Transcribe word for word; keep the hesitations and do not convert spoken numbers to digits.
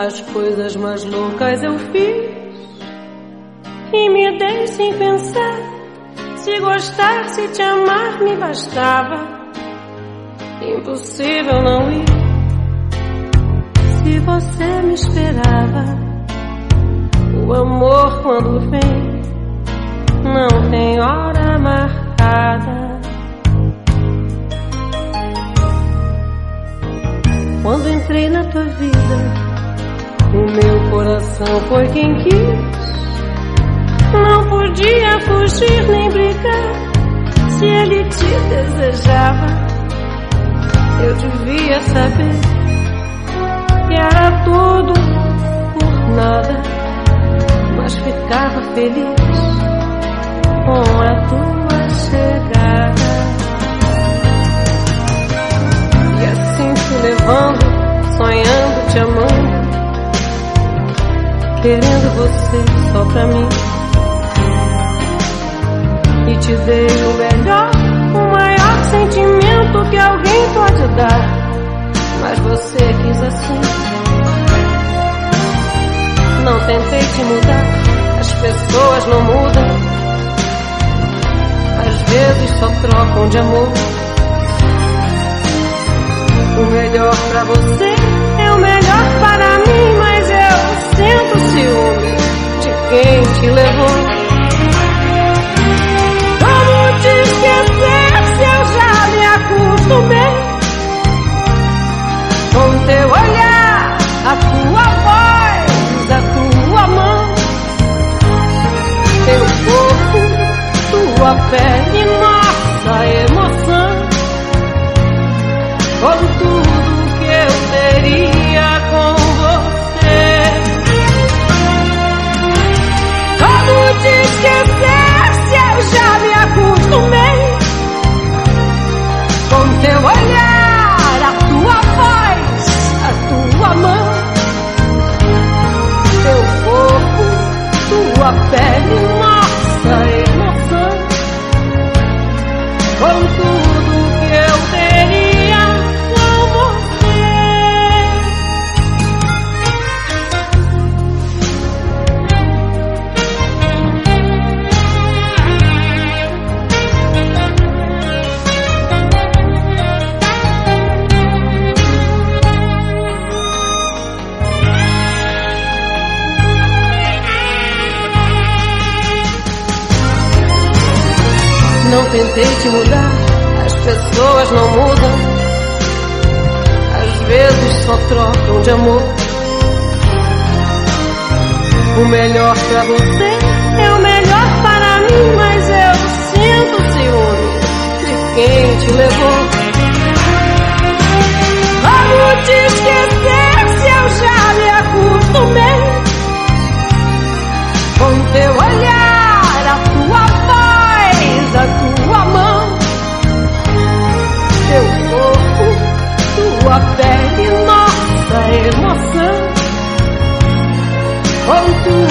As coisas mais loucas eu fiz e me dei sem pensar. Se gostar, se te amar me bastava. Impossível não ir se você me esperava. O amor quando vem não tem hora marcada. Quando entrei na tua vida, o meu coração foi quem quis. Não podia fugir nem brigar. Se ele te desejava, eu devia saber que era tudo por nada, mas ficava feliz com a tua chegada. E assim fui levando, sonhando, te amando, querendo você só pra mim. E te dei o melhor, o maior sentimento que alguém pode dar, mas você quis assim. Não tentei te mudar, as pessoas não mudam, às vezes só trocam de amor. O melhor pra você é o melhor para mim, mas eu sinto ciúme de quem te levou. Como te esquecer se eu já me acostumei com teu olhar, a tua voz, a tua mão, teu corpo, tua pele, nossa emoção, com tudo que eu teria com você. Como te esquecer se eu já me acostumei com teu olhar, a tua voz, a tua mão, teu corpo, tua pele, nossa emoção, com tudo que eu teria com você. Não tentei te mudar, as pessoas não mudam, às vezes só trocam de amor. O melhor pra você é o melhor para mim, mas eu sinto ciúme de quem te levou. Como te esquecer se eu já me acostumei com teu olhar, a tua voz, a tua mão, teu corpo, tua pele, nossa emoção, com tudo